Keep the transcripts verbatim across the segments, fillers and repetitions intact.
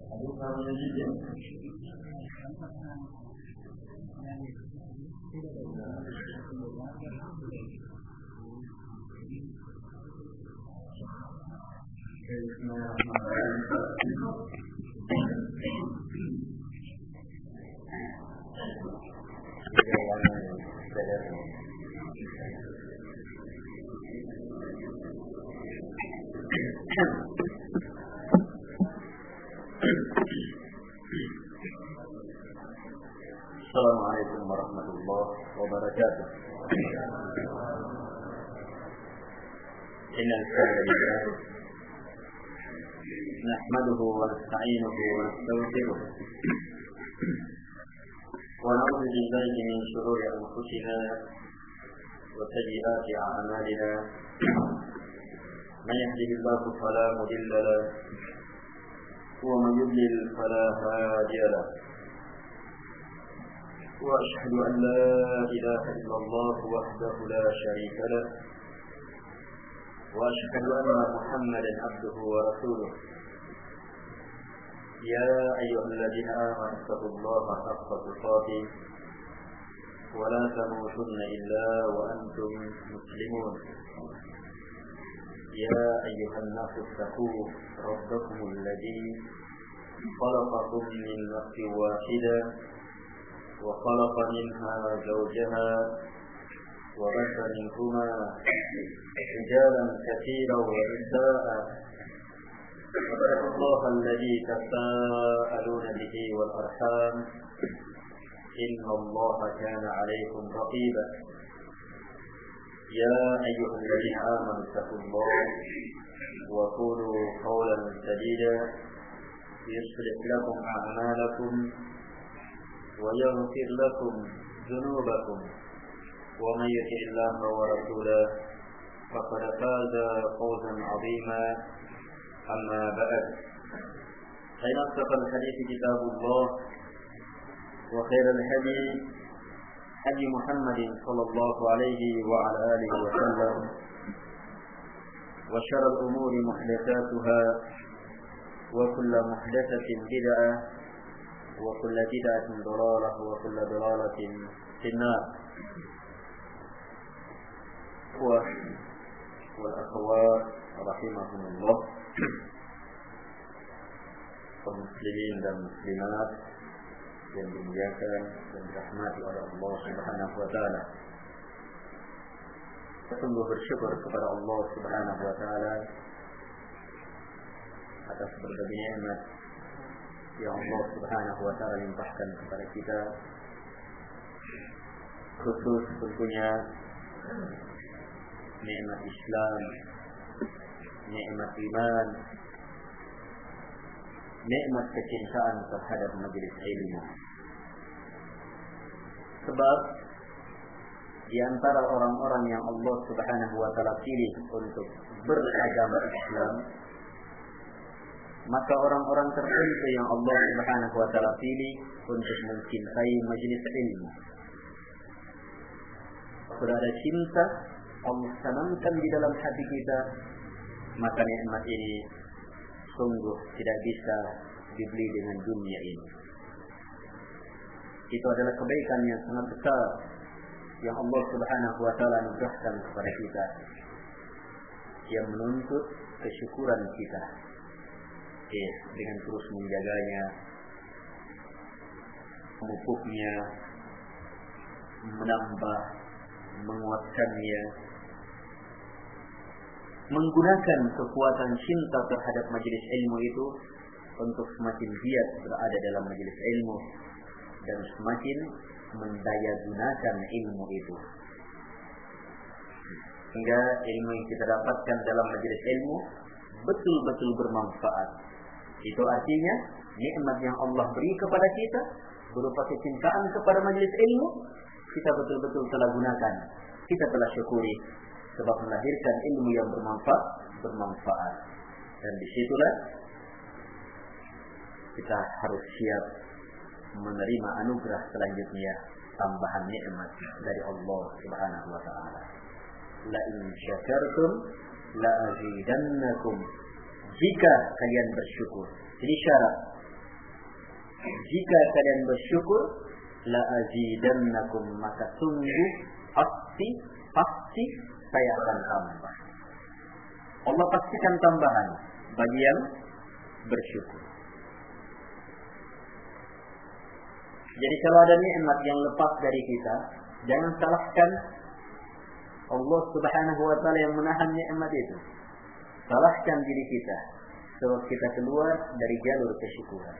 Assalamualaikum warahmatullahi wabarakatuh. Innal hamdalillah nahmaduhu wa nasta'inuhu wa nastaghfiruh wa na'udzu billahi min shururi anfusina wa sayyiati a'malina. Man yahdihillahu fala mudilla lahu wa man yudlil fala hadiya lahu. وأشهد أن لا إله إلا الله وحده لا شريك له وأشهد أن محمدا عبده ورسوله. يا أيها الذين آمنوا اتقوا الله حق تقاته ولا تموتن إلا وأنتم مسلمون. يا أيها الناس اتقوا ربكم الذي خلقكم من نفس واحدة وخلق منها زوجها وبث منهما رجالا كثيرا ونساء واتقوا الله الذي تساءلون به والأرحام إن الله كان عليكم رقيبا. يا أيها الذين آمنوا اتقوا الله وقولوا قولا سديدا يصلح لكم أعمالكم ويغفر لكم ذنوبكم ومن يطع الله ورسوله فقد فاز فوزا عظيما. أما بعد فإن أصدق الحديث كتاب الله وخير الهدي هدي محمد صلى الله عليه وعلى آله وسلم وشر الأمور محدثاتها وكل محدثة بدعة وكل بدعة ضلالة وكل ضلالة في النار. والأخوات رحمهم الله, kaum muslimin dan muslimat yang dimuliakan dan dirahmati oleh Allah Subhanahu wa taala. Sungguh bersyukur kepada Allah Subhanahu wa taala atas berbagai nikmat yang Allah Subhanahu wa taala limpahkan kepada kita, khusus tentunya nikmat Islam, nikmat iman, nikmat kecintaan terhadap majelis ilmu. Sebab di antara orang-orang yang Allah Subhanahu wa taala pilih untuk beragama Islam, maka orang-orang tertentu yang Allah Subhanahu wa taala pilih untuk mencintai majelis ilmu. Sudah ada cinta Allah tanamkan di dalam hati kita, maka nikmat ini sungguh tidak bisa dibeli dengan dunia ini. Itu adalah kebaikan yang sangat besar yang Allah Subhanahu wa taala anugerahkan kepada kita, yang menuntut kesyukuran kita. Ya, dengan terus menjaganya, memupuknya, menambah, menguatkannya, menggunakan kekuatan cinta terhadap majelis ilmu itu untuk semakin giat berada dalam majelis ilmu dan semakin mendaya gunakan ilmu itu, sehingga ilmu yang kita dapatkan dalam majelis ilmu betul-betul bermanfaat. Itu artinya nikmat yang Allah beri kepada kita berupa kecintaan kepada majelis ilmu, kita betul-betul telah gunakan, kita telah syukuri, sebab melahirkan ilmu yang bermanfaat, bermanfaat. Dan disitulah kita harus siap menerima anugerah selanjutnya, tambahan nikmat dari Allah Subhanahu wa taala. La in syakartum la azidannakum. Jika kalian bersyukur. Jadi syarat jika kalian bersyukur, la azidannakum, maka sungguh pasti pasti saya akan tambah. Allah pastikan tambahan bagi yang bersyukur. Jadi kalau ada nikmat yang lepas dari kita, jangan salahkan Allah Subhanahu wa taala yang menahan nikmat itu. Salahkan diri kita sebab kita keluar dari jalur kesyukuran.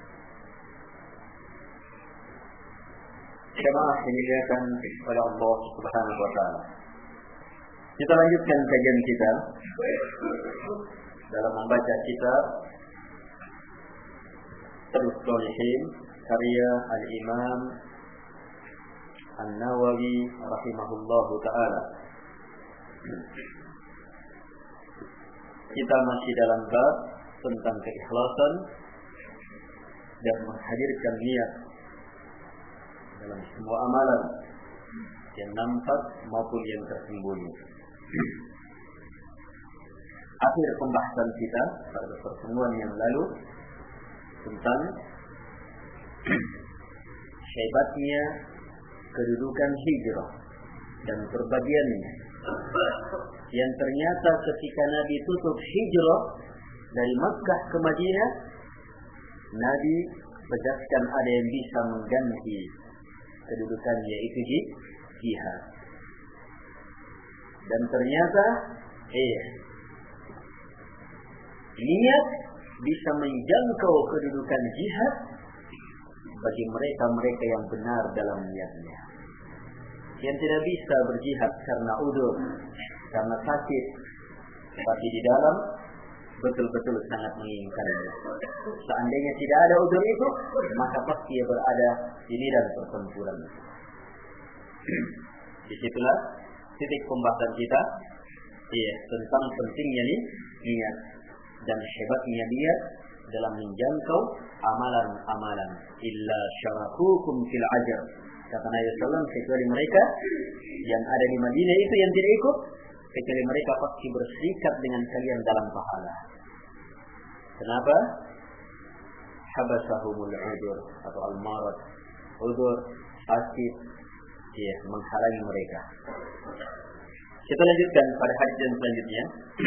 Jemaah yang dimuliakan oleh Allah Subhanahu wa taala. Kita lanjutkan kajian kita dalam membaca kitab Riyadhus Shalihin karya Al-Imam An-Nawawi rahimahullahu taala. Kita masih dalam bab tentang keikhlasan dan menghadirkan niat dalam semua amalan yang nampak maupun yang tersembunyi. Akhir pembahasan kita pada pertemuan yang lalu tentang hebatnya kedudukan hijrah dan perbagiannya, yang ternyata ketika Nabi tutup hijrah dari Makkah ke Madinah, Nabi tegaskan ada yang bisa mengganti kedudukannya, yaitu jihad. Dan ternyata eh niat bisa menjangkau kedudukan jihad bagi mereka-mereka yang benar dalam niatnya. Yang tidak bisa berjihad karena udzur, karena sakit, tapi di dalam betul-betul sangat menginginkannya. Seandainya tidak ada udzur itu, maka pasti ia berada di medan pertempuran. Disitulah titik pembahasan kita, ya, tentang pentingnya nih niat dan hebatnya niat dalam menjangkau amalan-amalan. Illa syarakukum fil ajr, kata Nabi sallallahu alaihi wasallam, kecuali mereka yang ada di Madinah itu yang tidak ikut, kecuali mereka pasti berserikat dengan kalian dalam pahala. Kenapa? Habasahumul udzur atau al-marad, udzur, sakit, ya, menghalangi mereka. Kita lanjutkan pada hadis yang selanjutnya.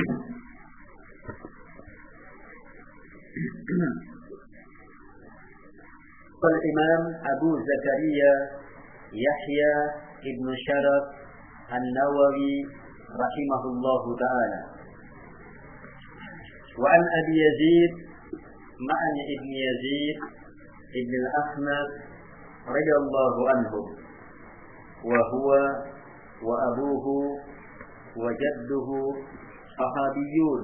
Al-Imam Abu Zakaria Yahya ibn Sharaf An-Nawawi rahimahullahu ta'ala, wa an Abi Yazid Ma'an ibn Yazid ibn al-Ahmad radhiyallahu anhu, wa huwa wa abuhu wa jadduhu sahabiyun.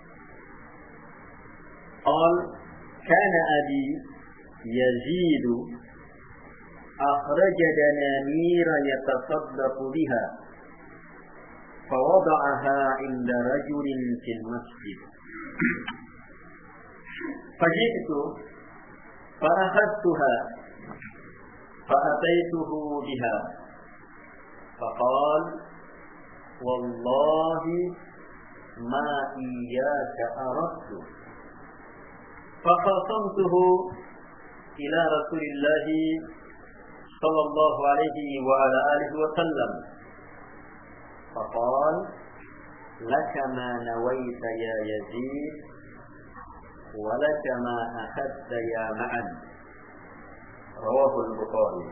قال كان أبي يزيد أخرج دنانير يتصدق بها فوضعها عند رجل في المسجد فجئت فأخذتها فأتيته بها فقال والله ما إياك أردت فخاصمته إلى رسول الله صلى الله عليه وعلى آله وسلم فقال لك ما نويت يا يزيد ولك ما أخذت يا معن. رواه البخاري.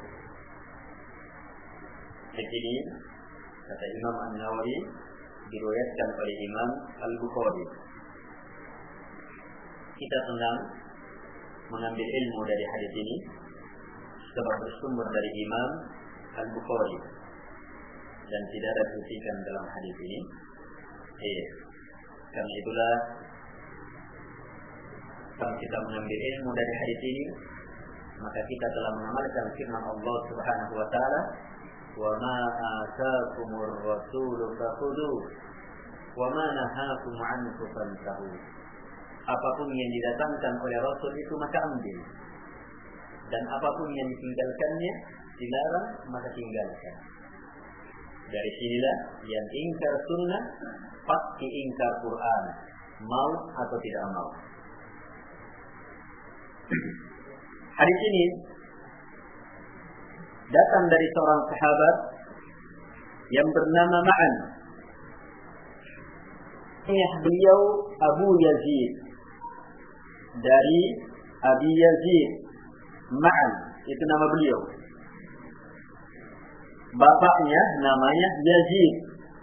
Begini kata Imam An-Nawawi, diriwayatkan oleh Imam Al-Bukhari. Kita senang mengambil ilmu dari hadis ini sebab bersumber dari Imam Al-Bukhari dan tidak ada kritikan dalam hadis ini. Eh, karena itulah kalau kita mengambil ilmu dari hadis ini, maka kita telah mengamalkan firman Allah Subhanahu wa taala, "Wa ma ataakumur rasulu fakhudhu wa ma nahakum anhu fantahu." Apapun yang didatangkan oleh Rasul itu maka ambil, dan apapun yang ditinggalkannya dilarang maka tinggalkan. Dari sinilah yang ingkar sunnah pasti ingkar Quran, mau atau tidak mau. Hadis ini datang dari seorang sahabat yang bernama Ma'an. Ayah beliau Abu Yazid, dari Abi Yazid. Ma'an itu nama beliau. Bapaknya namanya Yazid,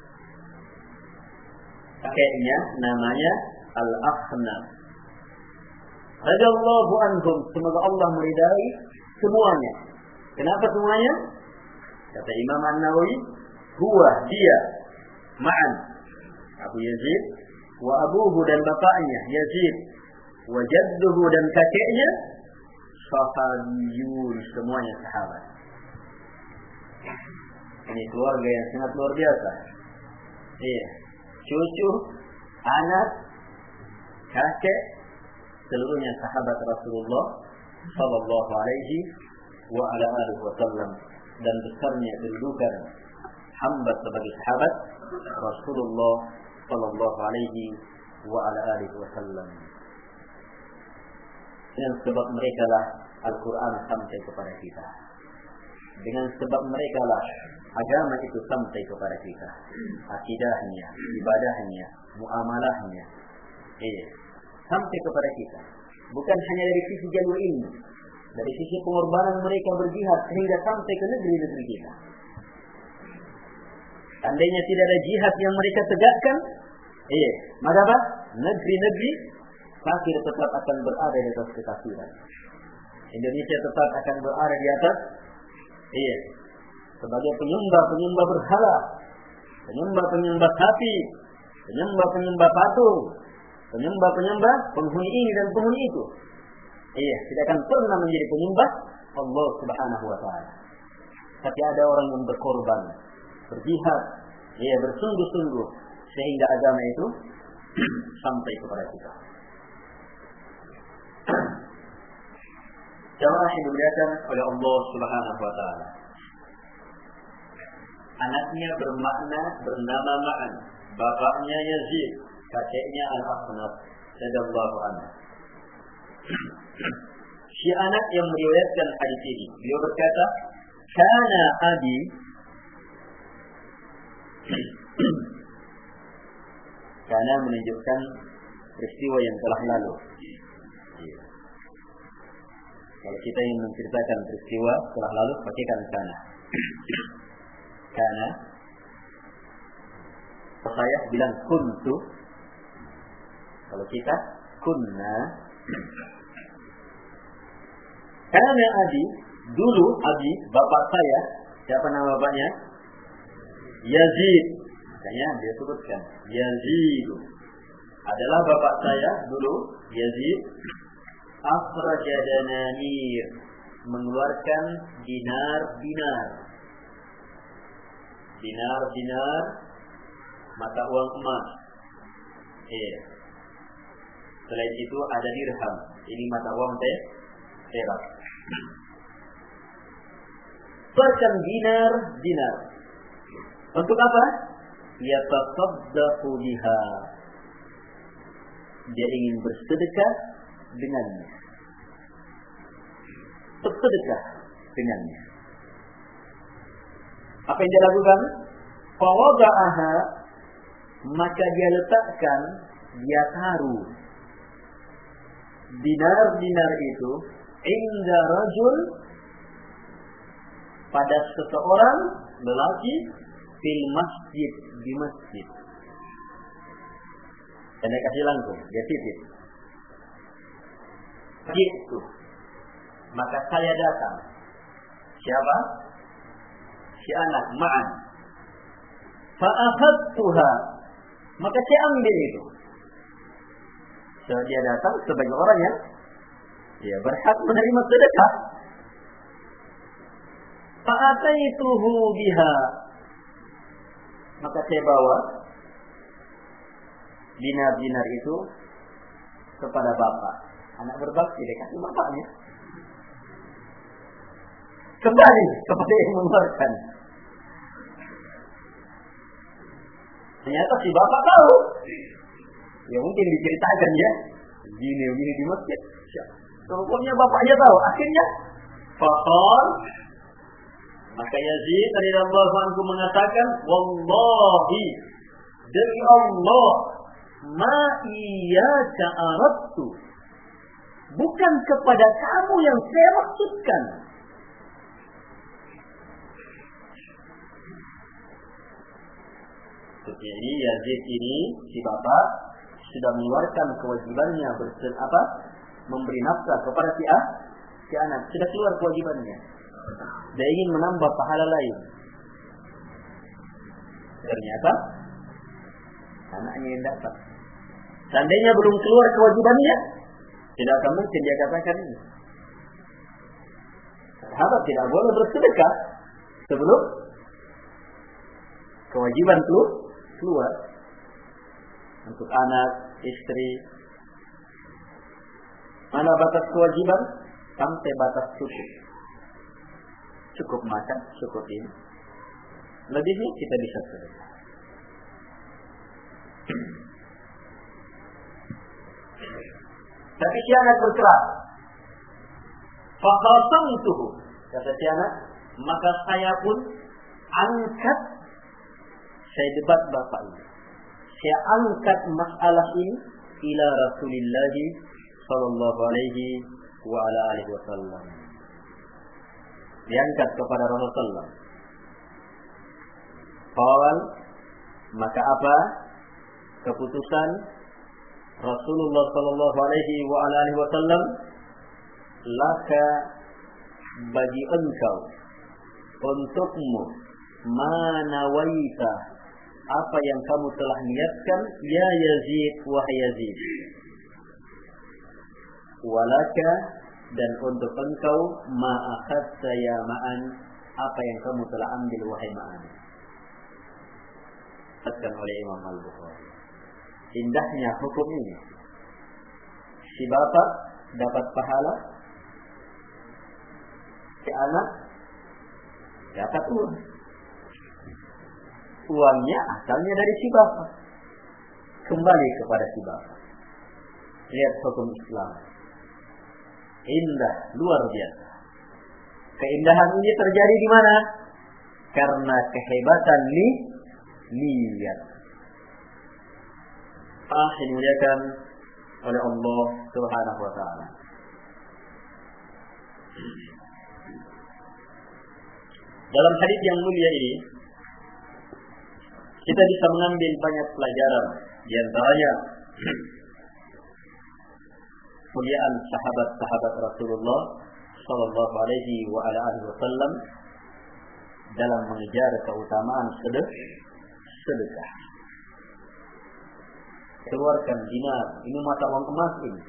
kakeknya namanya Al-Akhnaf. Radhiyallahu anhum, semoga Allah meridai semuanya. Kenapa semuanya? Kata Imam An-Nawawi, huwa dia Ma'an Abu Yazid, wa abuhu dan bapaknya Yazid, wa jadduhu dan kakeknya sahabiyun, semuanya sahabat. Ini keluarga yang sangat luar biasa. Iya, cucu, anak, kakek, seluruhnya sahabat Rasulullah sallallahu alaihi wa ala alihi wasallam, dan besarnya kedudukan hamba sebagai sahabat Rasulullah sallallahu alaihi wa ala alihi wasallam. Dengan sebab mereka lah Al-Quran sampai kepada kita. Dengan sebab mereka lah agama itu sampai kepada kita. Akidahnya, ibadahnya, muamalahnya, eh, sampai kepada kita. Bukan hanya dari sisi jalur ilmu, dari sisi pengorbanan mereka berjihad sehingga sampai ke negeri-negeri kita. Andainya tidak ada jihad yang mereka tegakkan, eh, maka apa? Negeri-negeri kafir tetap akan berada di atas kekafiran. Indonesia tetap akan berada di atas, iya, sebagai penyembah-penyembah berhala, penyembah-penyembah sapi, penyembah-penyembah patung, penyembah-penyembah penghuni ini dan penghuni itu. Iya, tidak akan pernah menjadi penyembah Allah Subhanahu wa taala. Tapi ada orang yang berkorban, berjihad, iya, bersungguh-sungguh sehingga agama itu sampai kepada kita. Jamaah yang dimuliakan oleh Allah Subhanahu wa taala. Anaknya bermakna bernama Ma'an, bapaknya Yazid, kakeknya Al-Akhnaf radhiyallahu anhu. Si anak yang meriwayatkan hadis ini, beliau berkata, "Kana abi" Kana menunjukkan peristiwa yang telah lalu. Kalau kita ingin menceritakan peristiwa telah lalu, pakaikan kana. Kana. Saya bilang kuntu. Kalau kita kunna. Kana abi, dulu abi, bapak saya. Siapa nama bapaknya? Yazid. Makanya dia sebutkan Yazid adalah bapak saya dulu, Yazid. Akhraja dananir, mengeluarkan dinar-dinar. Dinar-dinar, mata uang emas. Eh. Selain itu ada dirham. Ini mata uang teh perak. Bahkan dinar-dinar. Untuk apa? Yatasaddaqu biha. Dia ingin bersedekah dengannya. Bersedekah dengannya. Apa yang dia lakukan? Fawada'aha, maka dia letakkan, dia taruh dinar-dinar itu inda rajul, pada seseorang lelaki, fil masjid, di masjid. Dan dia kasih langsung, dia titip. Gitu. Maka saya datang. Siapa? Si anak Ma'an. Fa'akhadtuha, maka saya ambil itu. So, dia datang sebagai orang yang dia berhak menerima sedekah. Fa'ataituhu biha, maka saya bawa dinar-dinar itu kepada bapak. Anak berbakti, dia kasih bapaknya. Kembali kepada yang mengeluarkan. Ternyata si bapak tahu. Ya mungkin diceritakan ya. Gini, gini di masjid. Pokoknya bapaknya tahu. Akhirnya faqal, maka Yazid radhiyallahu anhu mengatakan, wallahi, demi Allah, ma iyyaka aradtu, bukan kepada kamu yang saya maksudkan. Jadi Yazid ini si bapak sudah mengeluarkan kewajibannya bersen apa memberi nafkah kepada si ah, si anak, sudah keluar kewajibannya. Dia ingin menambah pahala lain. Ternyata anaknya yang dapat. Seandainya belum keluar kewajibannya, tidak akan mungkin dia katakan ini. Sahabat tidak boleh bersedekah sebelum kewajiban itu keluar untuk anak, istri. Mana batas kewajiban? Sampai batas cukup. Cukup makan, cukup ini. Lebihnya kita bisa sedekah. Tapi si anak berkeras. Faqasamtuhu, kata si anak, maka saya pun angkat, saya debat bapak ini. Saya angkat masalah ini ila Rasulillah sallallahu alaihi wa ala alihi wasallam. Diangkat kepada Rasulullah. Qal, maka apa keputusan Rasulullah sallallahu alaihi wa ala alihi wasallam? Laka, bagi engkau, untukmu, manawaita, apa yang kamu telah niatkan, ya Yazid, wahai Yazid. Walaka, dan untuk engkau, ma'akhadta ya Ma'an, apa yang kamu telah ambil wahai Ma'an. Dikatakan oleh Imam Al-Bukhari. Indahnya hukum ini. Si bapak dapat pahala, si anak dapat uang. Uangnya asalnya dari si bapak, kembali kepada si bapak. Lihat hukum Islam, indah, luar biasa. Keindahan ini terjadi di mana? Karena kehebatan ni niat. Ah, dimuliakan oleh Allah Subhanahu wa taala. Dalam hadis yang mulia ini kita bisa mengambil banyak pelajaran, di antaranya kemuliaan sahabat-sahabat Rasulullah sallallahu alaihi wa ala alihi wasallam dalam mengejar keutamaan sedekah. Keluarkan dinar, ini mata uang emas ini.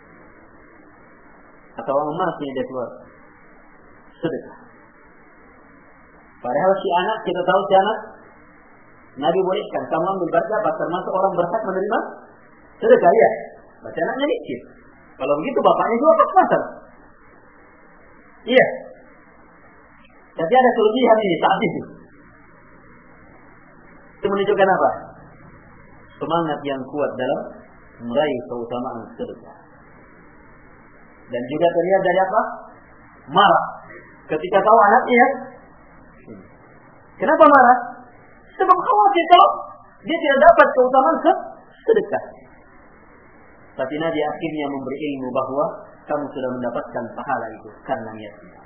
Atau uang emas ini dia keluar. Sedekah. Padahal si anak, kita tahu si anak, Nabi bolehkan, kamu ambil berapa, termasuk orang berhak menerima sedekah, ya. Baca anaknya dikit. Kalau begitu bapaknya juga pas-pasan. Iya. Tapi ada kelebihan ini saat itu. Itu menunjukkan apa? Semangat yang kuat dalam meraih keutamaan sedekah. Dan juga terlihat dari apa? Marah. Ketika tahu anaknya, kenapa marah? Sebab khawatir kalau dia tidak dapat keutamaan sedekah. Tapi Nabi akhirnya memberi ilmu bahwa kamu sudah mendapatkan pahala itu karena niatnya.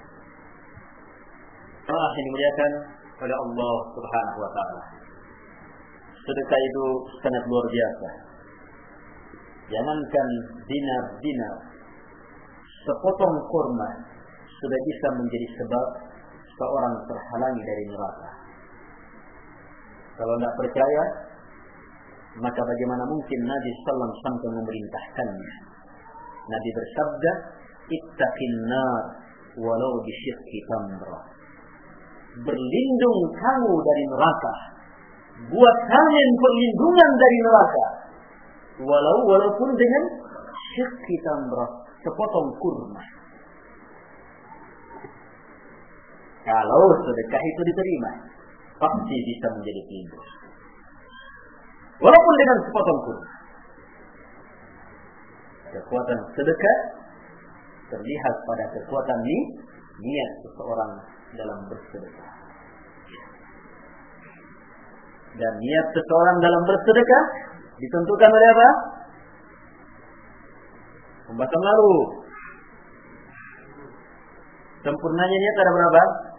Allah yang dimuliakan oleh Allah Subhanahu wa taala. Sedekah itu sangat luar biasa. Jangankan dinar-dinar, sepotong kurma sudah bisa menjadi sebab seorang terhalangi dari neraka. Kalau tidak percaya, maka bagaimana mungkin Nabi sallallahu alaihi wasallam sampai memerintahkannya? Nabi bersabda, ittaqin nar walau bisyiqqi tamrah. Berlindung kamu dari neraka. Buat kalian perlindungan dari neraka. Walau walaupun dengan syiqqi tamrah, sepotong kurma. Kalau sedekah itu diterima, pasti bisa menjadi pelindung. Walaupun dengan sepotong kurma. Kekuatan sedekah terlihat pada kekuatan ni, niat seseorang dalam bersedekah. Dan niat seseorang dalam bersedekah ditentukan oleh apa? Pembahasan lalu. Sempurnanya niat ada berapa?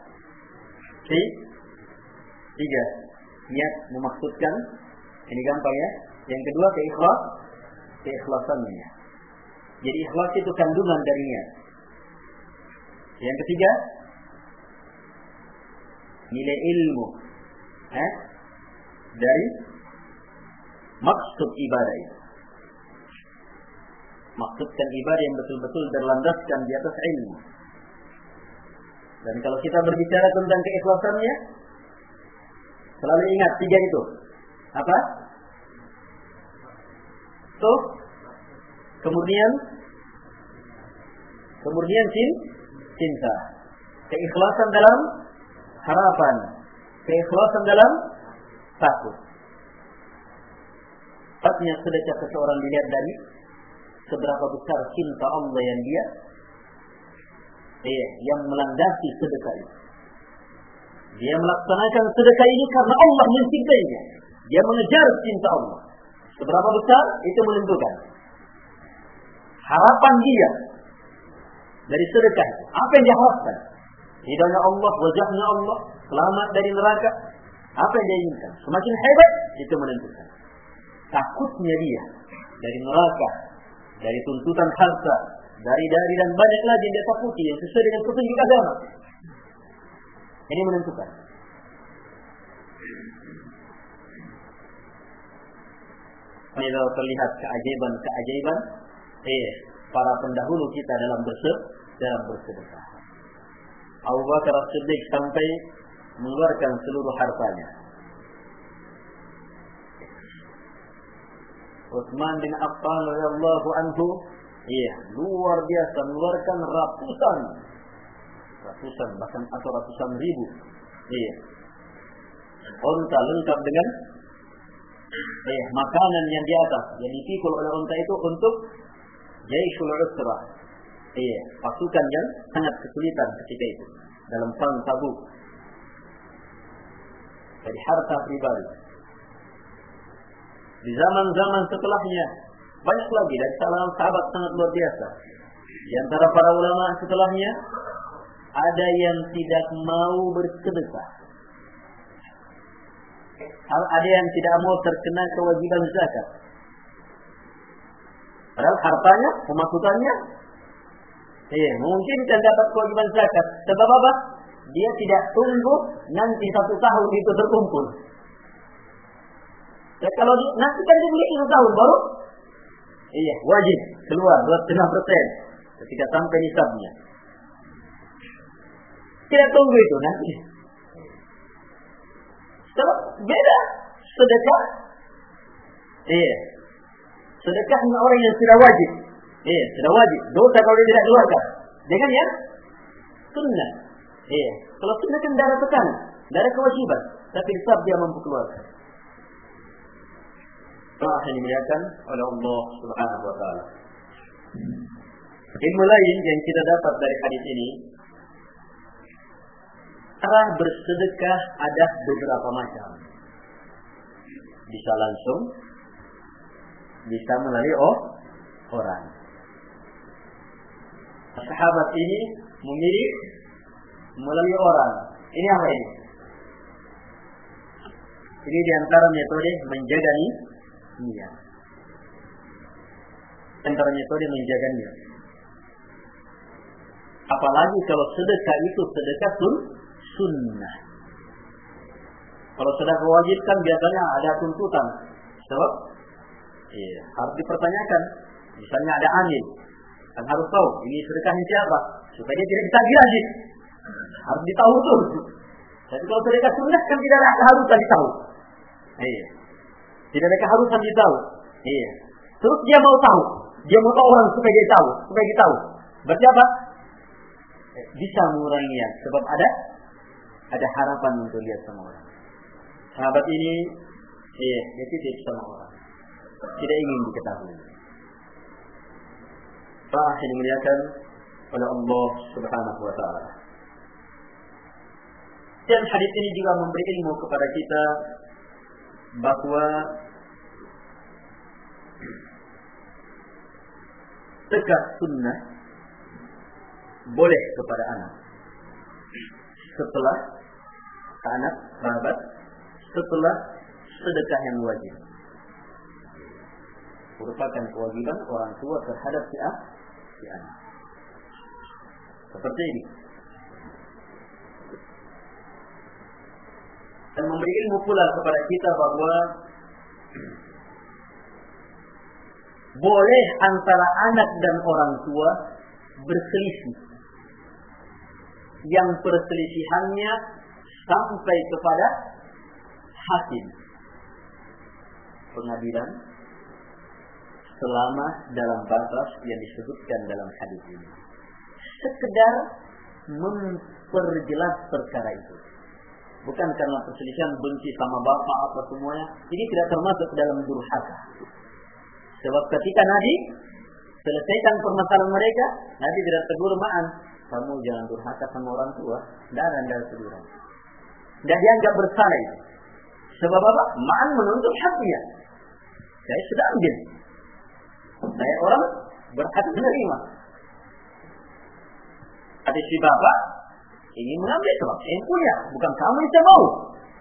Tiga. Niat memaksudkan, ini gampang ya. Yang kedua keikhlas, keikhlasannya. Jadi ikhlas itu kandungan dari niat. Yang ketiga, nilai ilmu, eh? dari maksud ibadah itu. Maksudkan ibadah yang betul-betul berlandaskan di atas ilmu. Dan kalau kita berbicara tentang keikhlasannya, selalu ingat tiga itu. Apa? So, kemudian, kemudian cinta, keikhlasan dalam harapan, keikhlasan dalam takut. Artinya sedekah seseorang dilihat dari seberapa besar cinta Allah yang dia, eh, yang melandasi sedekah itu. Dia melaksanakan sedekah ini karena Allah mencintainya. Dia mengejar cinta Allah. Seberapa besar itu menentukan harapan dia dari sedekah itu. Apa yang dia harapkan? Hidayah Allah, wajahnya Allah, selamat dari neraka. Apa yang dia inginkan? Semakin hebat itu menentukan takutnya dia dari neraka, dari tuntutan harta, dari dari dan banyak lagi yang dia takuti yang sesuai dengan petunjuk agama. Ini menentukan. Bila terlihat keajaiban-keajaiban eh para pendahulu kita dalam bersedekah, dalam bersedekah. Abu Bakar As-Siddiq sampai mengeluarkan seluruh hartanya. Utsman bin Affan radhiyallahu anhu, iya, luar biasa mengeluarkan ratusan, ratusan bahkan atau ratusan ribu, iya, unta lengkap dengan eh makanan yang di atas yang dipikul oleh unta itu untuk Jaisul Usrah, iya, pasukan yang sangat kesulitan ketika itu dalam perang Tabuk. Dari harta pribadi. Di zaman-zaman setelahnya banyak lagi dari kalangan sahabat sangat luar biasa. Di antara para ulama setelahnya ada yang tidak mau bersedekah. Ada yang tidak mau terkena kewajiban zakat. Padahal hartanya, pemasukannya, eh, memungkinkan dapat kewajiban zakat. Sebab apa? Dia tidak tunggu nanti satu tahun itu terkumpul. Ya, kalau di, nanti kan dia beli satu tahun baru, iya, wajib keluar dua koma lima persen ketika sampai nisabnya. Tidak tunggu itu nanti. Sebab beda sedekah. Iya. Sedekahnya orang yang sudah wajib. Iya, sudah wajib. Dosa kalau dia tidak keluarkan. Jangan ya. Sunnah. Iya. Kalau sunnah kan darah tekanan, darah kewajiban. Tapi tetap dia mampu keluarkan. Doa yang dimuliakan oleh Allah Subhanahu Wa Taala. Ilmu lain yang kita dapat dari hadis ini, cara bersedekah ada beberapa macam. Bisa langsung, bisa melalui oh, orang. Sahabat ini memilih melalui orang. Ini apa ini? Ini diantara metode menjaga niat. Antara metode menjaga niat. Apalagi kalau sedekah itu sedekah sun, sunnah. Kalau sedekah wajib kan biasanya ada tuntutan. Sebab iya, harus dipertanyakan. Misalnya ada amil, kan harus tahu ini sedekahnya siapa, supaya dia tidak ditagih lagi. Harus ditahu tuh. Jadi kalau sedekah sunnah kan tidak ada keharusan ditahu. Iya. Tidak ada keharusan ditahu. Iya. Terus dia mau tahu, dia mau tahu orang supaya dia tahu, supaya dia tahu. Berarti apa? Bisa mengurangi niat. Sebab ada ada harapan untuk lihat sama orang. Sahabat ini, iya, dia titip sama orang. Tidak ingin diketahui. Pak yang dimuliakan oleh Allah Subhanahu wa taala. Dan hadis ini juga memberi ilmu kepada kita bahwa tegak sunnah boleh kepada anak setelah anak sahabat setelah sedekah yang wajib, merupakan kewajiban orang tua terhadap si anak. Seperti ini. Dan memberi ilmu pula kepada kita bahwa boleh antara anak dan orang tua berselisih, yang perselisihannya sampai kepada hakim pengadilan selama dalam batas yang disebutkan dalam hadis ini, sekedar memperjelas perkara itu, bukan karena perselisihan benci sama bapak apa semuanya. Ini tidak termasuk dalam durhaka. Sebab ketika Nabi selesaikan permasalahan mereka, Nabi tidak tegur ma'an, kamu jangan durhaka sama orang tua, dan anda teguran. Dan dianggap bersalah itu. Sebab apa? Ma'an menuntut haknya. Saya sudah ambil. Saya orang berhak menerima. Ada si bapak ingin mengambil sebab saya punya, bukan kamu yang saya mau.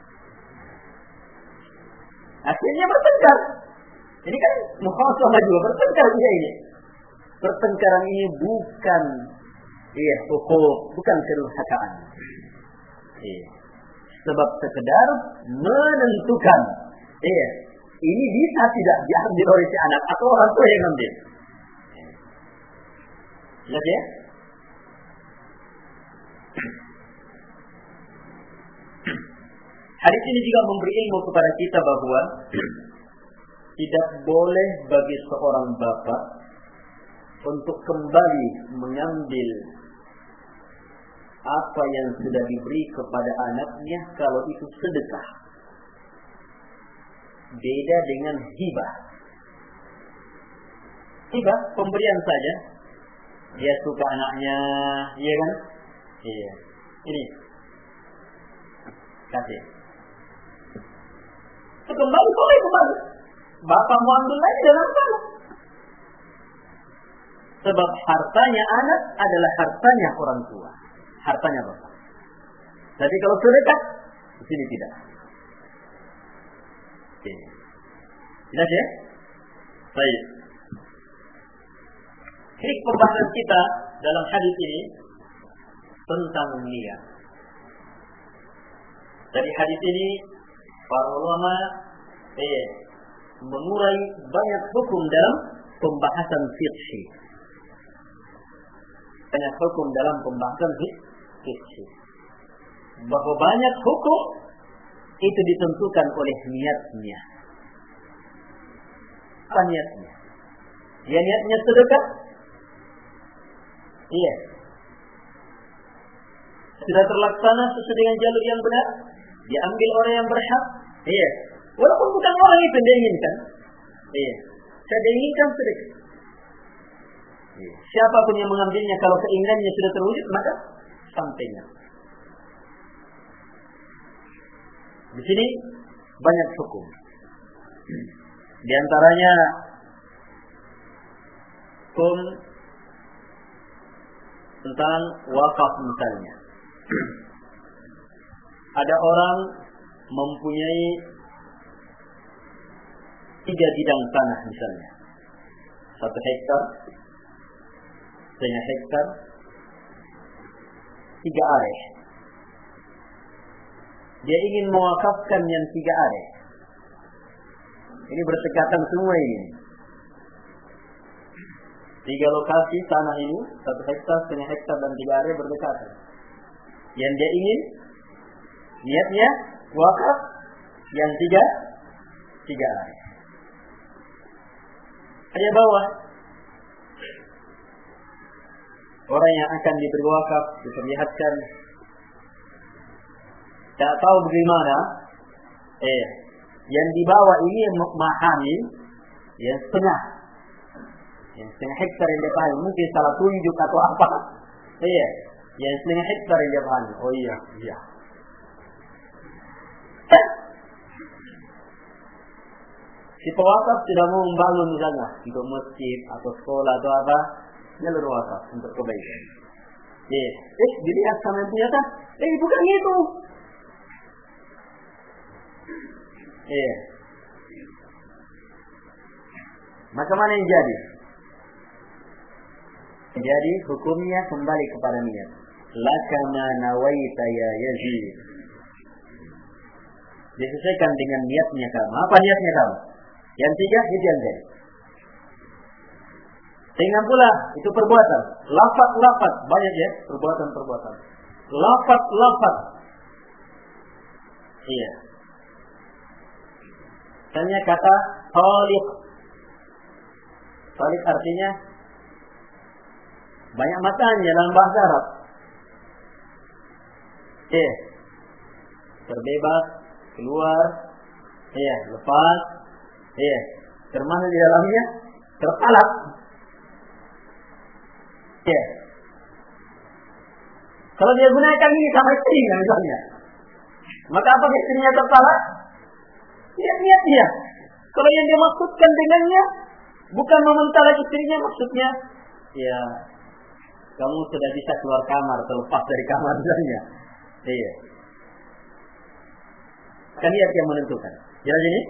Akhirnya bertengkar. Ini kan mukhasabah juga bertengkar dia ini. Pertengkaran ini bukan iya hukuk, bukan kedurhakaan. Iya. Sebab sekedar menentukan. Iya. Ini bisa tidak diambil oleh si anak atau orang tua yang ambil. Jelas ya? Hadis ini juga memberi ilmu kepada kita bahwa tidak boleh bagi seorang bapak untuk kembali mengambil apa yang sudah diberi kepada anaknya kalau itu sedekah. Beda dengan hibah. Hibah pemberian saja. Dia suka anaknya, iya kan? Iya. Ini kasih. Kembali, boleh kembali. Bapak mau ambil lagi dalam sana. Sebab hartanya anak adalah hartanya orang tua, hartanya bapak. Jadi kalau sedekah, di sini tidak. Oke. Jelas ya? Baik. Ini pembahasan kita dalam hadis ini tentang niat. Dari hadis ini para ulama eh, mengurai banyak hukum dalam pembahasan fikih. Banyak hukum dalam pembahasan fikih. Bahwa banyak hukum itu ditentukan oleh niatnya. Apa niatnya? Ya niatnya sedekah? Iya. Sudah terlaksana sesuai dengan jalur yang benar? Diambil orang yang berhak? Iya. Walaupun bukan orang itu yang diinginkan. Iya. Saya diinginkan sedekah. Iya. Siapapun yang mengambilnya kalau keinginannya sudah terwujud maka sampainya. Di sini banyak hukum. Di antaranya hukum tentang wakaf misalnya. Ada orang mempunyai tiga bidang tanah misalnya, satu hektar, setengah hektar, tiga are. Dia ingin mewakafkan yang tiga are. Ini berdekatan semua ini. Tiga lokasi tanah ini, satu hektar, setengah hektar dan tiga are berdekatan. Yang dia ingin, niatnya wakaf yang tiga, tiga are. Dia bawa orang yang akan diberi wakaf diperlihatkan, tak tahu bagaimana. Eh, yang dibawa ini memahami yang setengah, yang setengah hektar yang dia tahu mungkin salah tunjuk atau apa. Iya, yang setengah hektar yang dia pahami. Oh iya, iya. Si pewakaf tidak mau membangun misalnya untuk masjid atau sekolah atau apa, jalur wakaf untuk kebaikan. Iya, eh dilihat sama yang punya kan? Eh bukan itu. Iya. Maka mana yang jadi? Jadi hukumnya kembali kepada niat. Laka ma nawaita ya Yazid. Disesuaikan dengan niatnya kamu. Apa niatnya kamu? Yang tiga itu yang jadi. Dengan pula itu perbuatan. Lafaz-lafaz banyak ya perbuatan-perbuatan. Lafaz-lafaz. Iya. Misalnya kata khaliq. Khaliq artinya banyak matanya dalam bahasa Arab. Iya. Terbebas, keluar, iya, lepas, iya, termasuk di dalamnya tertalak. Iya. Kalau dia gunakan ini sama istrinya misalnya, maka apa istrinya tertalak? Niat-niat dia. Kalau yang dia maksudkan dengannya bukan mementalak istrinya, maksudnya ya kamu sudah bisa keluar kamar, terlepas dari kamar misalnya. Iya. Kan niat yang menentukan. Jelas ini?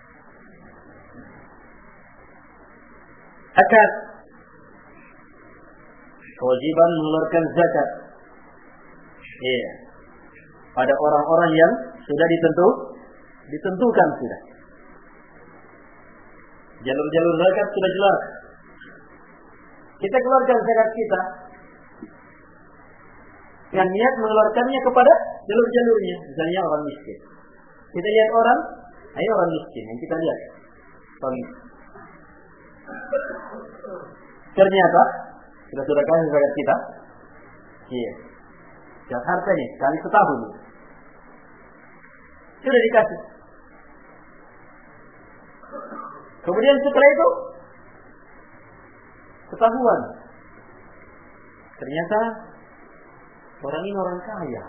Zakat. Kewajiban mengeluarkan zakat. Iya. Pada orang-orang yang sudah ditentu, ditentukan sudah. Jalur-jalur zakat sudah jelas. Kita keluarkan zakat kita dengan niat mengeluarkannya kepada jalur-jalurnya. Misalnya orang miskin. Kita lihat orang, ayo orang miskin yang kita lihat. Ternyata sudah sudah kasih zakat kita. Iya. Zakat harta nih kali setahun. Sudah dikasih. Kemudian setelah itu ketahuan. Ternyata orang ini orang kaya.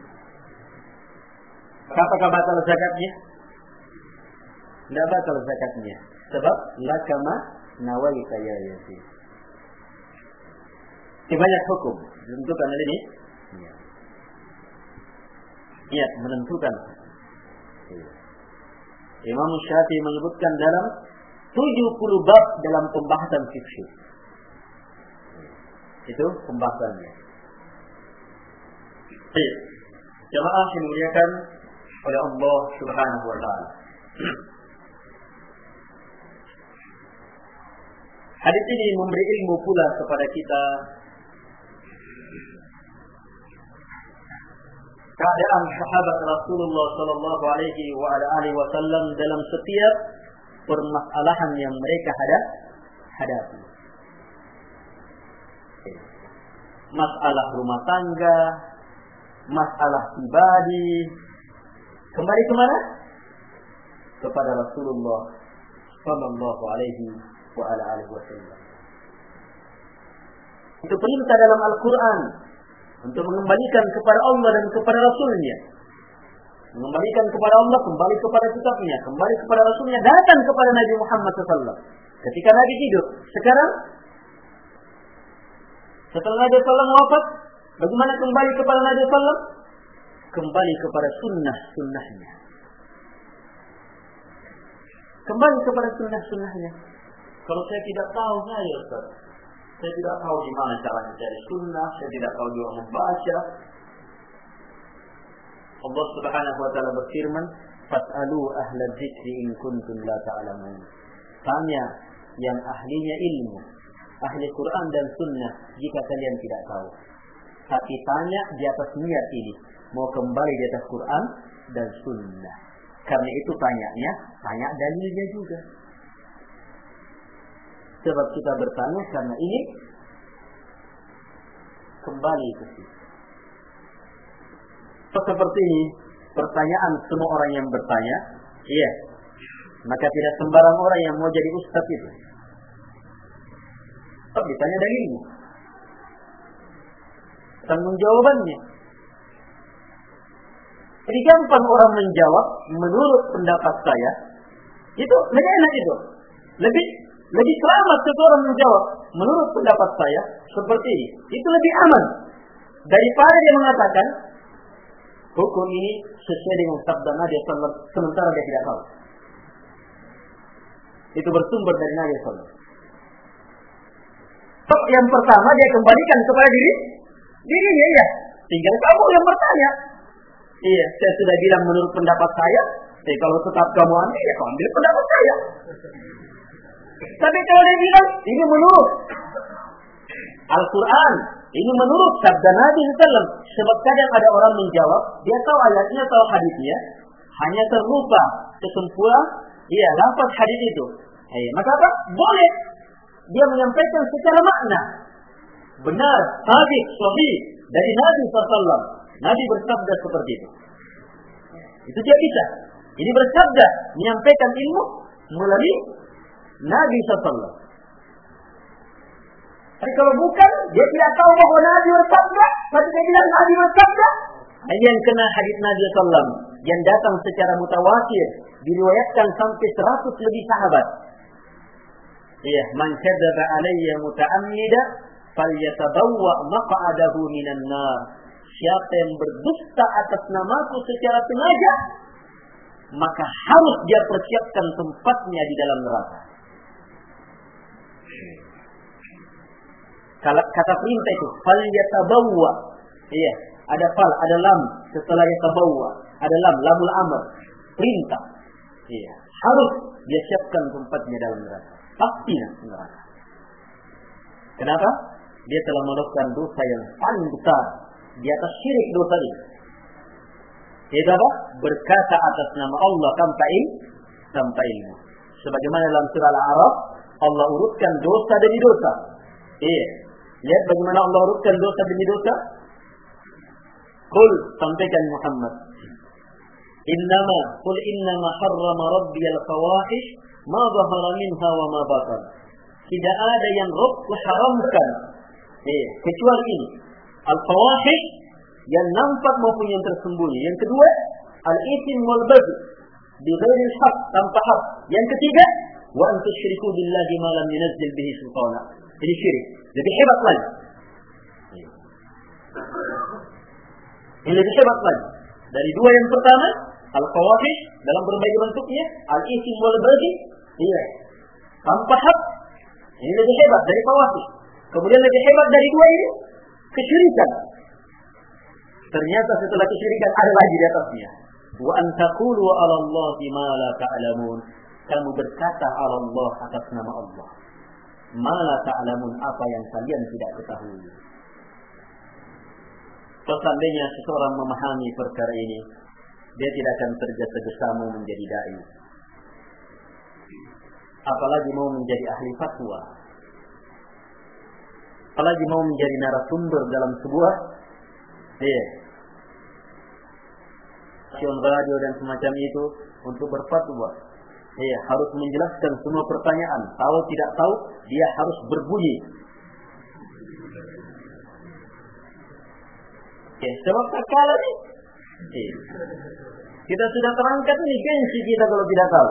Apakah batal zakatnya? Tidak batal zakatnya. Sebab lakama nawaita ya Yazid. Ini banyak hukum ditentukan oleh ini. Niat menentukan. Imam Syafi'i menyebutkan dalam tujuh puluh bab dalam pembahasan fikih. Itu pembahasannya. Baik. Jamaah yang dimuliakan oleh Allah Subhanahu wa taala. Hadis ini memberi ilmu pula kepada kita keadaan sahabat Rasulullah sallallahu alaihi wa ala alihi wasallam dalam setiap permasalahan yang mereka hadap hadapi. Masalah rumah tangga, masalah pribadi, kembali kemana? Kepada Rasulullah sallallahu alaihi wa ala alihi wasallam. Itu perintah dalam Al-Quran untuk mengembalikan kepada Allah dan kepada Rasulnya. Mengembalikan kepada Allah, kembali kepada kitabnya, kembali kepada Rasulnya, datang kepada Nabi Muhammad sallallahu alaihi wasallam. Ketika Nabi hidup, sekarang setelah Nabi sallallahu alaihi wasallam wafat, bagaimana kembali kepada Nabi sallallahu alaihi wasallam? Kembali kepada sunnah-sunnahnya. Kembali kepada sunnah-sunnahnya. Kalau saya tidak tahu, saya Ustaz, saya tidak tahu gimana caranya cari sunnah, saya tidak tahu juga membaca. Allah Subhanahu wa taala berfirman, "Fas'alu ahla dzikri in kuntum la ta'lamun." Tanya yang ahlinya ilmu, ahli Quran dan sunnah jika kalian tidak tahu. Tapi tanya di atas niat ini, mau kembali di atas Quran dan sunnah. Karena itu tanyanya, tanya dalilnya juga. Sebab kita bertanya karena ini kembali ke situ. Seperti ini, pertanyaan semua orang yang bertanya, iya. Maka tidak sembarang orang yang mau jadi ustaz itu. Tapi ditanya dalilnya. tanggung jawabannya. Jadi gampang orang menjawab menurut pendapat saya. Itu lebih enak itu. Lebih lebih selamat seseorang menjawab menurut pendapat saya seperti ini. Itu lebih aman daripada dia mengatakan hukum ini sesuai dengan sabda Nabi sallallahu alaihi wasallam sementara dia tidak tahu. Itu bersumber dari Nabi sallallahu alaihi wasallam. Yang pertama dia kembalikan kepada diri dirinya ya. Tinggal kamu yang bertanya. Iya, saya sudah bilang menurut pendapat saya. Eh, kalau tetap kamu ambil, ya kamu ambil pendapat saya. Tapi kalau dia bilang ini menurut Al-Quran, ini menurut sabda Nabi sallallahu alaihi wasallam. Sebab kadang ada orang menjawab, dia tahu ayatnya, tahu hadisnya, hanya terlupa kesimpulan, iya, lafaz hadis itu. Eh, maka apa? Boleh dia menyampaikan secara makna. Benar, hadis sahih dari Nabi sallallahu alaihi wasallam. Nabi bersabda seperti itu. Itu dia bisa. Ini bersabda menyampaikan ilmu melalui Nabi sallallahu alaihi wasallam. Tapi kalau bukan, dia tidak tahu bahwa Nabi bersabda, tapi dia bilang Nabi bersabda. Yang kena hadis Nabi sallallahu alaihi wasallam yang datang secara mutawatir, diriwayatkan sampai seratus lebih sahabat. Iya, man kadzaba alayya muta'ammida falyatabawwa maq'adahu minan nar. Siapa yang berdusta atas namaku secara sengaja, maka harus dia persiapkan tempatnya di dalam neraka. Kalau kata perintah itu, fal yatabawwa. Iya, ada fal, ada lam setelah yatabawwa, ada lam, lamul amr, perintah. Iya, harus dia siapkan tempatnya dalam neraka. Pasti nanti neraka. Kenapa? Dia telah melakukan dosa yang paling besar di atas syirik dosa ini. Yaitu apa? Berkata atas nama Allah tanpa ilmu, tanpa ilmu. Sebagaimana dalam surah Al-A'raf, Allah urutkan dosa demi dosa. Iya. Lihat bagaimana Allah urutkan dosa demi dosa. Qul, sampaikan Muhammad. Innama, qul innama harrama rabbi al-fawahish ma zahara minha wa ma batan. Tidak ada yang Rabb haramkan. Iya, kecuali ini. Al-fawahish yang nampak maupun yang tersembunyi. Yang kedua, al-ithm wal baghy bi ghairi al-haq, tanpa hak. Yang ketiga, wa an tusyriku billahi ma lam yunzil bihi sultana. Ini syirik. Lebih hebat lagi. Ini lebih hebat lagi. Dari dua yang pertama, al-fawahish dalam berbagai bentuknya, al-ithm wal baghy, iya, tanpa hak. Ini lebih hebat dari fawahish. Kemudian lebih hebat dari dua ini, kesyirikan. Ternyata setelah kesyirikan ada lagi di atasnya. Wa an taqulu 'ala Allahi ma la ta'lamun. Kamu berkata 'ala Allah atas nama Allah. Ma la ta'lamun, apa yang kalian tidak ketahui. Seandainya seseorang memahami perkara ini, dia tidak akan tergesa-gesa mau menjadi dai. Apalagi mau menjadi ahli fatwa. Apalagi mau menjadi narasumber dalam sebuah eh, stasiun radio dan semacam itu untuk berfatwa. Eh, harus menjelaskan semua pertanyaan. Tahu tidak tahu, dia harus berbunyi. Eh, sebab tak kalah nih. Eh, kita sudah terangkat nih gengsi kita kalau tidak tahu.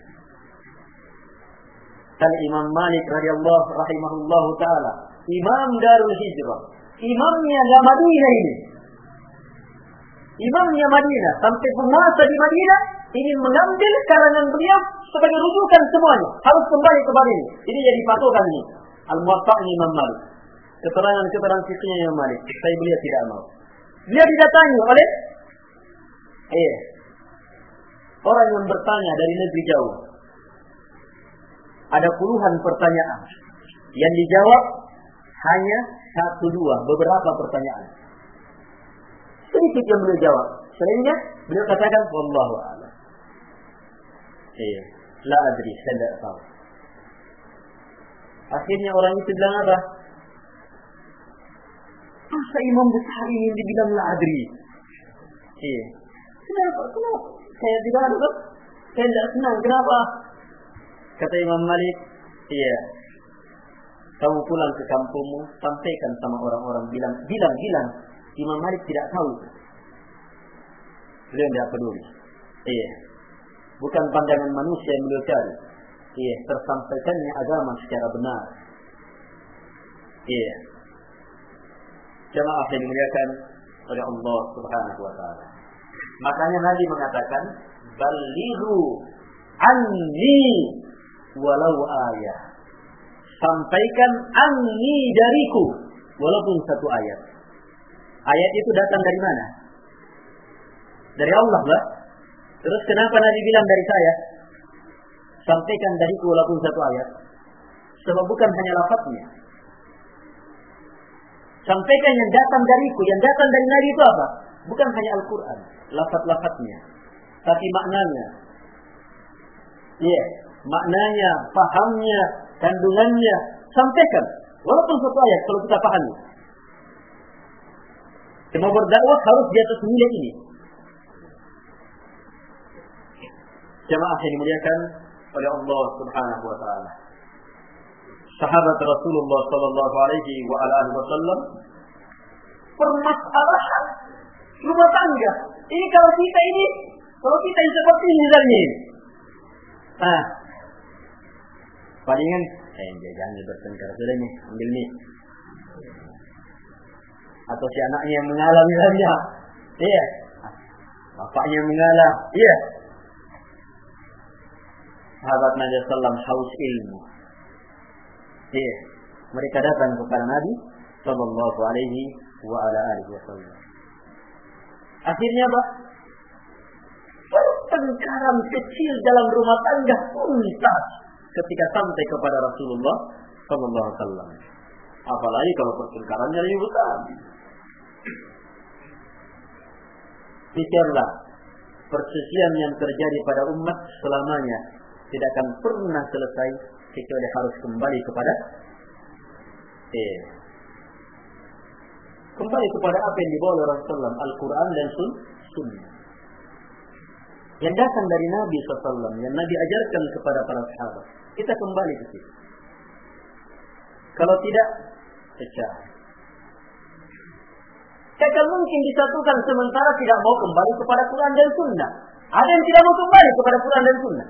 Kali Imam Malik radhiyallahu rahimahullahu taala, Imam Darul Hijrah, imamnya di Madinah ini. Imamnya Madinah, sampai penguasa di Madinah ingin mengambil karangan beliau sebagai rujukan semuanya. Harus kembali kepada ini. Ini jadi patokan ini. Al-Muwatta' Imam Malik. Keterangan-keterangan fikihnya Imam Malik. Saya beliau tidak mau. Dia didatangi oleh eh, orang yang bertanya dari negeri jauh. Ada puluhan pertanyaan. Yang dijawab hanya satu dua, beberapa pertanyaan. Sedikit yang beliau jawab. Seringnya beliau katakan wallahu a'lam. Eh, la adri, saya tidak tahu. Akhirnya orang itu bilang apa? Masa Imam Bukhari ini dibilang la adri? Eh, kenapa? Kenapa? Saya tidak ada. Saya tidak senang. Kenapa? Kata Imam Malik, iya. Kamu pulang ke kampungmu, sampaikan sama orang-orang, bilang, bilang, bilang. Imam Malik tidak tahu. Beliau tidak peduli. Iya. Bukan pandangan manusia yang beliau cari. Iya, tersampaikannya agama secara benar. Iya. Jemaah yang dimuliakan oleh Allah Subhanahu wa taala. Makanya Nabi mengatakan, "Balighu anni walau ayat." Sampaikan anni dariku walaupun satu ayat. Ayat itu datang dari mana? Dari Allah, lah. Terus kenapa Nabi bilang dari saya? Sampaikan dariku walaupun satu ayat. Sebab bukan hanya lafaznya. Sampaikan yang datang dariku, yang datang dari Nabi itu apa? Bukan hanya Al-Quran, lafaz-lafaznya, tapi maknanya. Iya, yeah. Maknanya, pahamnya, kandungannya, sampaikan. Walaupun satu ayat, kalau kita pahami. Mau berdakwah harus di atas nilai ini. Jemaah yang dimuliakan oleh Allah Subhanahu wa taala. Sahabat Rasulullah sallallahu alaihi wa alihi wasallam, permasalahan rumah tangga. Ini kalau kita ini, kalau kita yang seperti ini misalnya. Ah. Palingan eh jangan bertengkar sudah nih, ambil nih. Atau si anaknya yang mengalah misalnya. Iya. Bapaknya yang mengalah. Iya. Sahabat Nabi sallallahu alaihi wasallam haus ilmu. Iya. Mereka datang kepada Nabi sallallahu alaihi wa ala alihi wasallam. Akhirnya apa? Pertengkaran kecil dalam rumah tangga tuntas ketika sampai kepada Rasulullah sallallahu alaihi wasallam. Apalagi kalau pertengkarannya lebih besar. Pikirlah, perselisihan yang terjadi pada umat selamanya tidak akan pernah selesai kecuali harus kembali kepada eh kembali kepada apa yang dibawa oleh Rasulullah, Al-Quran dan Sunnah yang datang dari Nabi sallallahu alaihi wasallam, yang Nabi ajarkan kepada para sahabat. Kita kembali ke situ. Kalau tidak, pecah. Tidak mungkin disatukan sementara tidak mau kembali kepada Quran dan Sunnah. Ada yang tidak mau kembali kepada Quran dan Sunnah.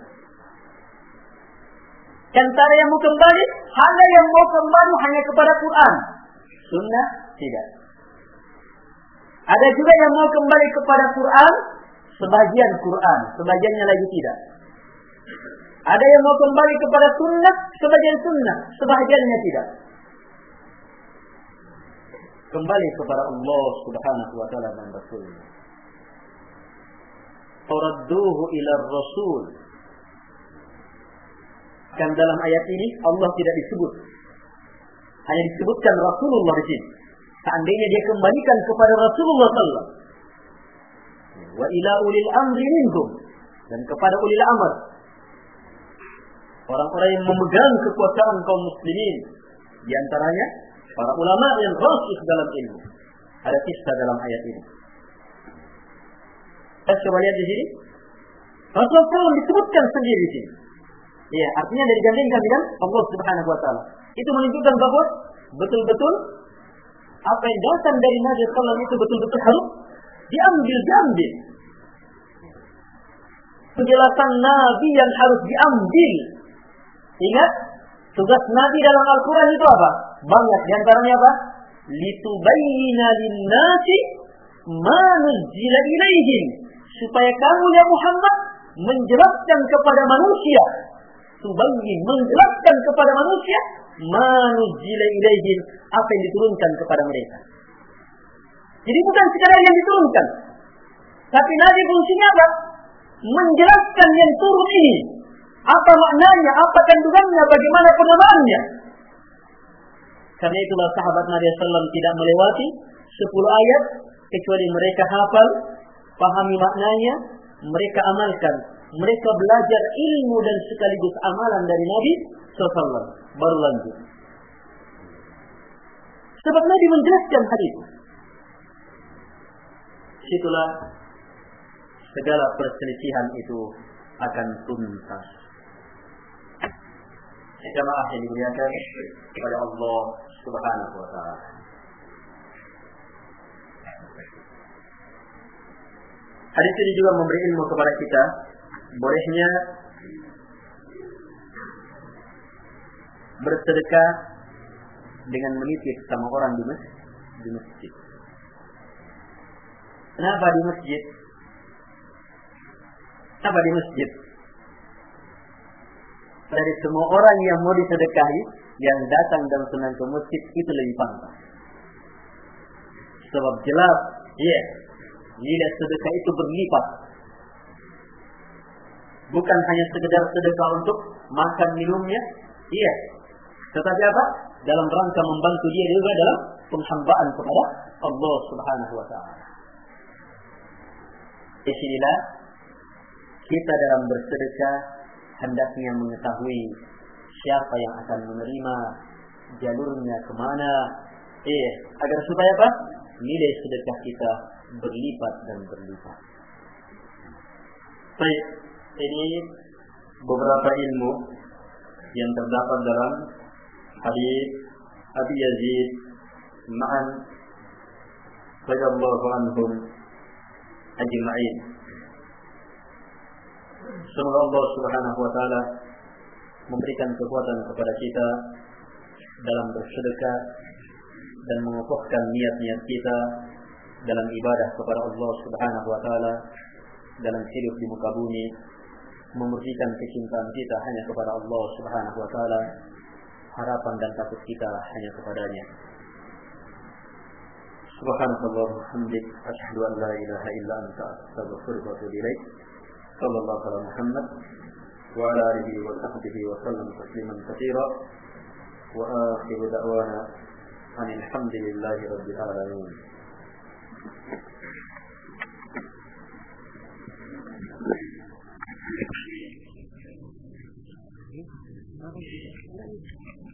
Antara yang mau kembali, hanya yang mau kembali hanya kepada Quran. Sunnah tidak. Ada juga yang mau kembali kepada Quran, sebagian Quran, sebagiannya lagi tidak. Ada yang mau kembali kepada Sunnah, sebagian Sunnah, sebagiannya tidak. Kembali kepada Allah Subhanahu wa taala dan Rasulnya. Faradduhu ila Rasul. Kan dalam ayat ini Allah tidak disebut. Hanya disebutkan Rasulullah di sini. Seandainya dia kembalikan kepada Rasulullah sallallahu alaihi wasallam. Wa ila ulil amri minhum, dan kepada ulil amr. Orang-orang yang memegang kekuasaan kaum muslimin, di antaranya para ulama yang rasikh dalam ilmu. Ada kisah dalam ayat ini. Kita coba lihat di sini. Rasulullah sallallahu alaihi wasallam disebutkan sendiri di sini. Iya, artinya dari digandingkan dengan Allah Subhanahu wa taala. Itu menunjukkan bahwa betul-betul apa yang datang dari Nabi sallallahu alaihi wasallam itu betul-betul harus diambil diambil. Penjelasan Nabi yang harus diambil. Ingat, tugas Nabi dalam Al-Quran itu apa? Banyak, di antaranya apa? Litubayyina lin-nasi ma nuzila ilaihim, supaya kamu ya Muhammad menjelaskan kepada manusia, tubayyin, menjelaskan kepada manusia ma nuzila ilaihim, apa yang diturunkan kepada mereka. Jadi bukan sekadar yang diturunkan, tapi Nabi fungsinya apa? Menjelaskan yang turun ini. Apa maknanya, apa kandungannya, bagaimana penamaannya. Karena itulah sahabat Nabi sallallahu alaihi wasallam tidak melewati sepuluh ayat kecuali mereka hafal, pahami maknanya, mereka amalkan. Mereka belajar ilmu dan sekaligus amalan dari Nabi sallallahu alaihi wasallam, baru lanjut. Sebab Nabi menjelaskan hal itu. Situlah segala perselisihan itu akan tuntas. Jamaah yang dimuliakan kepada Allah Subhanahu wa taala. Hadis ini juga memberi ilmu kepada kita bolehnya bersedekah dengan menitip sama orang di masjid. Di masjid. Kenapa di masjid? Kenapa di masjid? Dari semua orang yang mau disedekahi, yang datang dan senang ke masjid itu lebih pantas. Sebab jelas, iya, yeah, nilai sedekah itu berlipat. Bukan hanya sekedar sedekah untuk makan minumnya, iya, yeah. Tetapi apa? Dalam rangka membantu dia juga dalam penghambaan kepada Allah Subhanahu wa taala. Disinilah kita dalam bersedekah hendaknya mengetahui siapa yang akan menerima, jalurnya kemana, eh, agar supaya apa? Nilai sedekah kita berlipat dan berlipat. Baik, ini beberapa ilmu yang terdapat dalam hadis Abi Yazid Ma'an radhiyallahu anhum ajma'in. Semoga Allah Subhanahu wa taala memberikan kekuatan kepada kita dalam bersedekah dan mengokohkan niat-niat kita dalam ibadah kepada Allah Subhanahu wa taala dalam hidup di muka bumi, memurnikan kecintaan kita hanya kepada Allah Subhanahu wa taala, harapan dan takut kita hanya kepadanya. Subhanallah wa bihamdihi, asyhadu an la ilaha illa anta, astaghfiruka wa atubu ilaik. Sallallahu alaihi Muhammad wa ala alihi wa sahbihi wa sallam tasliman katsira. Wa akhiru da'wana alhamdulillahi rabbil alamin. Thank you.